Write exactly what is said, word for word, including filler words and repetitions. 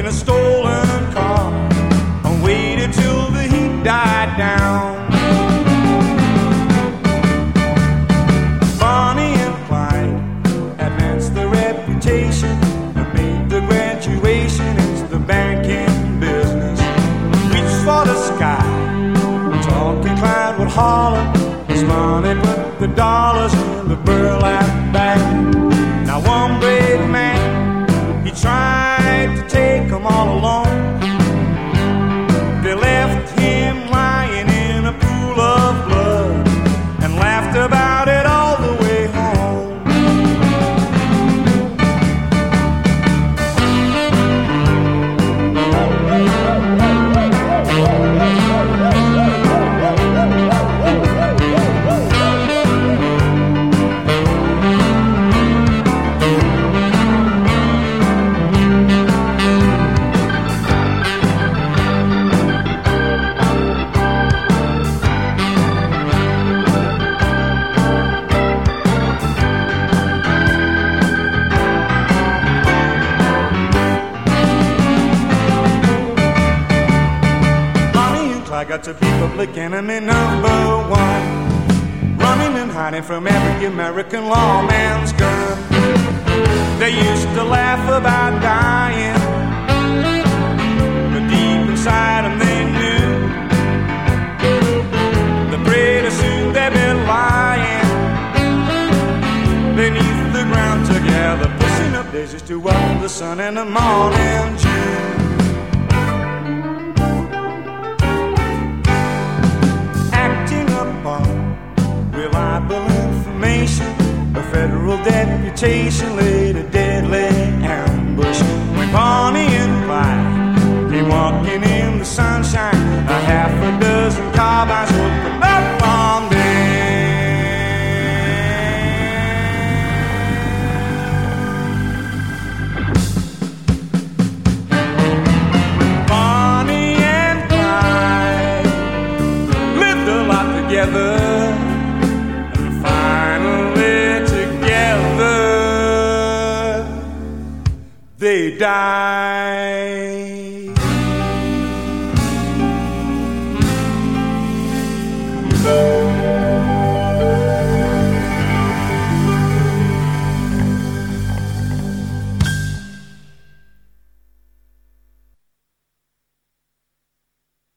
a stolen car and waited till the heat died down. Bonnie and Clyde advanced their reputation and made the graduation into the banking business. Reached for the sky, talking Clyde would holler. His money put the dollars in the burlap bag. Now one brave man, he tried to take them all alone. They left him lying in a pool of blood and laughed about it all the way home. I got to be public enemy number one, running and hiding from every American lawman's gun. They used to laugh about dying, but deep inside them they knew that pretty soon they'd be lying beneath the ground together, pushing up daisies to welcome the sun in the morning June. Reliable information, a federal deputation laid a deadly ambush. When Bonnie and Clyde came walking in the sunshine, a half a dozen carbines opened up on them. Bonnie and Clyde lived a lot together. They died.